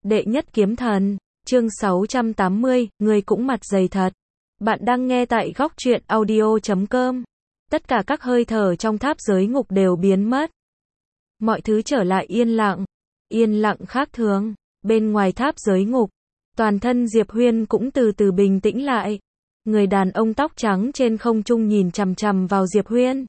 Đệ nhất kiếm thần, chương 680, người cũng mặt dày thật. Bạn đang nghe tại góc truyện audio.com. Tất cả các hơi thở trong tháp giới ngục đều biến mất. Mọi thứ trở lại yên lặng khác thường. Bên ngoài tháp giới ngục, toàn thân Diệp Huyên cũng từ từ bình tĩnh lại. Người đàn ông tóc trắng trên không trung nhìn chằm chằm vào Diệp Huyên.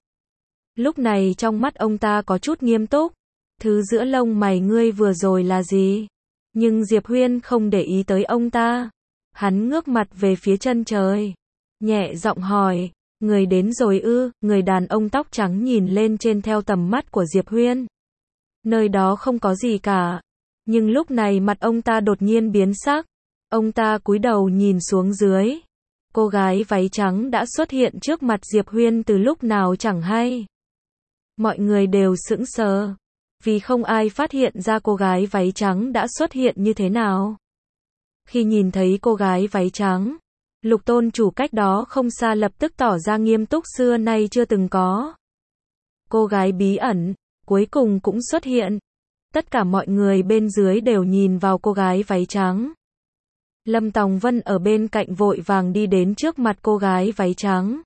Lúc này trong mắt ông ta có chút nghiêm túc. Thứ giữa lông mày ngươi vừa rồi là gì? Nhưng Diệp Huyên không để ý tới ông ta. Hắn ngước mặt về phía chân trời. Nhẹ giọng hỏi, người đến rồi ư? Người đàn ông tóc trắng nhìn lên trên theo tầm mắt của Diệp Huyên. Nơi đó không có gì cả. Nhưng lúc này mặt ông ta đột nhiên biến sắc. Ông ta cúi đầu nhìn xuống dưới. Cô gái váy trắng đã xuất hiện trước mặt Diệp Huyên từ lúc nào chẳng hay. Mọi người đều sững sờ. Vì không ai phát hiện ra cô gái váy trắng đã xuất hiện như thế nào. Khi nhìn thấy cô gái váy trắng, Lục tôn chủ cách đó không xa lập tức tỏ ra nghiêm túc xưa nay chưa từng có. Cô gái bí ẩn, cuối cùng cũng xuất hiện. Tất cả mọi người bên dưới đều nhìn vào cô gái váy trắng. Lâm Tòng Vân ở bên cạnh vội vàng đi đến trước mặt cô gái váy trắng.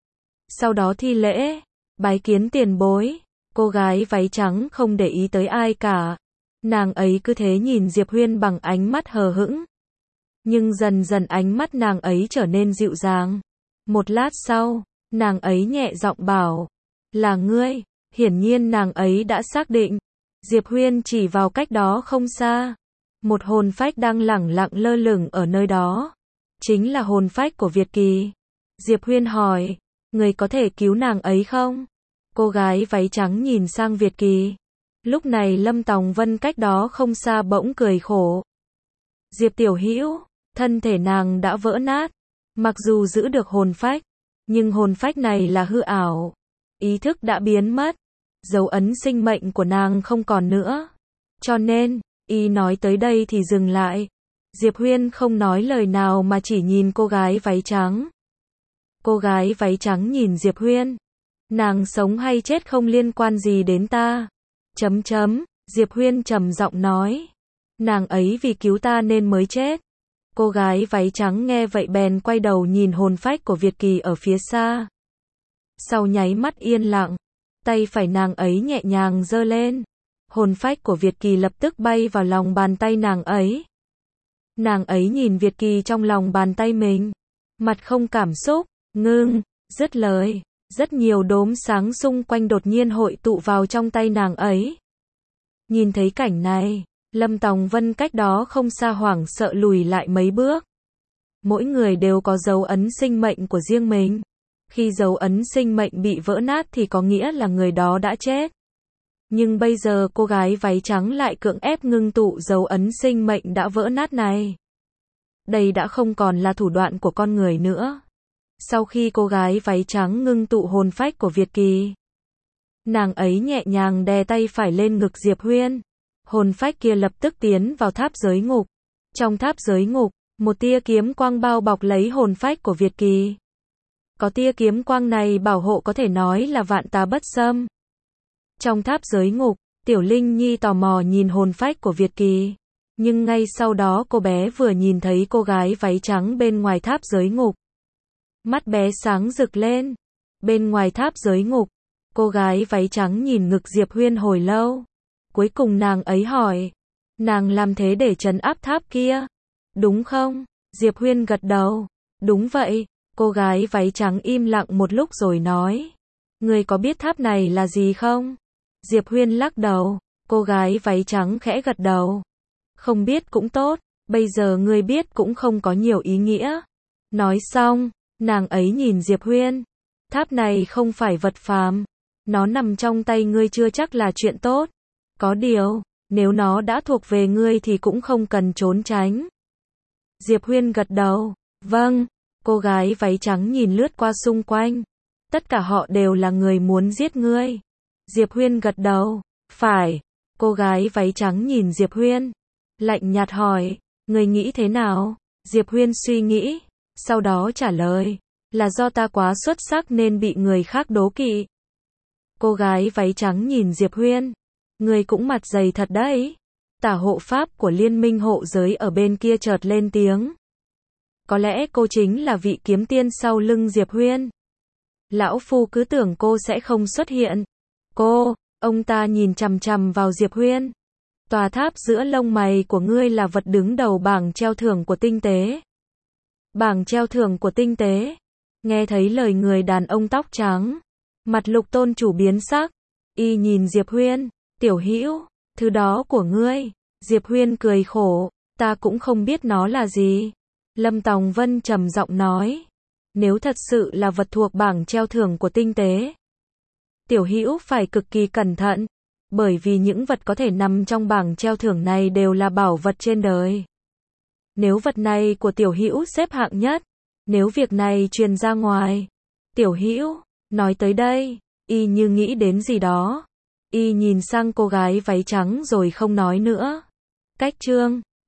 Sau đó thi lễ, bái kiến tiền bối. Cô gái váy trắng không để ý tới ai cả. Nàng ấy cứ thế nhìn Diệp Huyên bằng ánh mắt hờ hững. Nhưng dần dần ánh mắt nàng ấy trở nên dịu dàng. Một lát sau, nàng ấy nhẹ giọng bảo, là ngươi. Hiển nhiên nàng ấy đã xác định. Diệp Huyên chỉ vào cách đó không xa. Một hồn phách đang lẳng lặng lơ lửng ở nơi đó. Chính là hồn phách của Việt Kỳ. Diệp Huyên hỏi, người có thể cứu nàng ấy không? Cô gái váy trắng nhìn sang Việt Kỳ. Lúc này Lâm Tòng Vân cách đó không xa bỗng cười khổ. Diệp tiểu hữu, thân thể nàng đã vỡ nát. Mặc dù giữ được hồn phách, nhưng hồn phách này là hư ảo. Ý thức đã biến mất. Dấu ấn sinh mệnh của nàng không còn nữa. Cho nên, y nói tới đây thì dừng lại. Diệp Huyên không nói lời nào mà chỉ nhìn cô gái váy trắng. Cô gái váy trắng nhìn Diệp Huyên. Nàng sống hay chết không liên quan gì đến ta. Diệp Huyên trầm giọng nói. Nàng ấy vì cứu ta nên mới chết. Cô gái váy trắng nghe vậy bèn quay đầu nhìn hồn phách của Việt Kỳ ở phía xa. Sau nháy mắt yên lặng, tay phải nàng ấy nhẹ nhàng giơ lên. Hồn phách của Việt Kỳ lập tức bay vào lòng bàn tay nàng ấy. Nàng ấy nhìn Việt Kỳ trong lòng bàn tay mình. Mặt không cảm xúc, ngưng, dứt lời. Rất nhiều đốm sáng xung quanh đột nhiên hội tụ vào trong tay nàng ấy. Nhìn thấy cảnh này, Lâm Tòng Vân cách đó không xa hoảng sợ lùi lại mấy bước. Mỗi người đều có dấu ấn sinh mệnh của riêng mình. Khi dấu ấn sinh mệnh bị vỡ nát thì có nghĩa là người đó đã chết. Nhưng bây giờ cô gái váy trắng lại cưỡng ép ngưng tụ dấu ấn sinh mệnh đã vỡ nát này. Đây đã không còn là thủ đoạn của con người nữa. Sau khi cô gái váy trắng ngưng tụ hồn phách của Việt Kỳ, nàng ấy nhẹ nhàng đè tay phải lên ngực Diệp Huyên. Hồn phách kia lập tức tiến vào tháp giới ngục. Trong tháp giới ngục, một tia kiếm quang bao bọc lấy hồn phách của Việt Kỳ. Có tia kiếm quang này bảo hộ có thể nói là vạn tà bất xâm. Trong tháp giới ngục, Tiểu Linh Nhi tò mò nhìn hồn phách của Việt Kỳ. Nhưng ngay sau đó cô bé vừa nhìn thấy cô gái váy trắng bên ngoài tháp giới ngục. Mắt bé sáng rực lên. Bên ngoài tháp giới ngục, cô gái váy trắng nhìn ngực Diệp Huyên hồi lâu. Cuối cùng nàng ấy hỏi, nàng làm thế để trấn áp tháp kia, đúng không? Diệp Huyên gật đầu, đúng vậy. Cô gái váy trắng im lặng một lúc rồi nói, người có biết tháp này là gì không? Diệp Huyên lắc đầu. Cô gái váy trắng khẽ gật đầu. Không biết cũng tốt, bây giờ ngươi biết cũng không có nhiều ý nghĩa. Nói xong, nàng ấy nhìn Diệp Huyên. Tháp này không phải vật phàm. Nó nằm trong tay ngươi chưa chắc là chuyện tốt. Có điều, nếu nó đã thuộc về ngươi thì cũng không cần trốn tránh. Diệp Huyên gật đầu. Vâng. Cô gái váy trắng nhìn lướt qua xung quanh. Tất cả họ đều là người muốn giết ngươi. Diệp Huyên gật đầu. Phải. Cô gái váy trắng nhìn Diệp Huyên. Lạnh nhạt hỏi, người nghĩ thế nào? Diệp Huyên suy nghĩ. Sau đó trả lời, là do ta quá xuất sắc nên bị người khác đố kỵ. Cô gái váy trắng nhìn Diệp Huyên. Người cũng mặt dày thật đấy. Tả hộ pháp của Liên minh hộ giới ở bên kia chợt lên tiếng. Có lẽ cô chính là vị kiếm tiên sau lưng Diệp Huyên. Lão Phu cứ tưởng cô sẽ không xuất hiện. Cô, ông ta nhìn chằm chằm vào Diệp Huyên. Tòa tháp giữa lông mày của ngươi là vật đứng đầu bảng treo thưởng của tinh tế. Bảng treo thưởng của tinh tế. Nghe thấy lời người đàn ông tóc trắng, mặt Lục tôn chủ biến sắc. Y nhìn Diệp Huyên, tiểu hữu, thứ đó của ngươi. Diệp Huyên cười khổ, ta cũng không biết nó là gì. Lâm Tòng Vân trầm giọng nói, nếu thật sự là vật thuộc bảng treo thưởng của tinh tế, tiểu hữu phải cực kỳ cẩn thận, bởi vì những vật có thể nằm trong bảng treo thưởng này đều là bảo vật trên đời. Nếu vật này của tiểu hữu xếp hạng nhất, nếu việc này truyền ra ngoài, tiểu hữu, nói tới đây, y như nghĩ đến gì đó. Y nhìn sang cô gái váy trắng rồi không nói nữa. Cách chương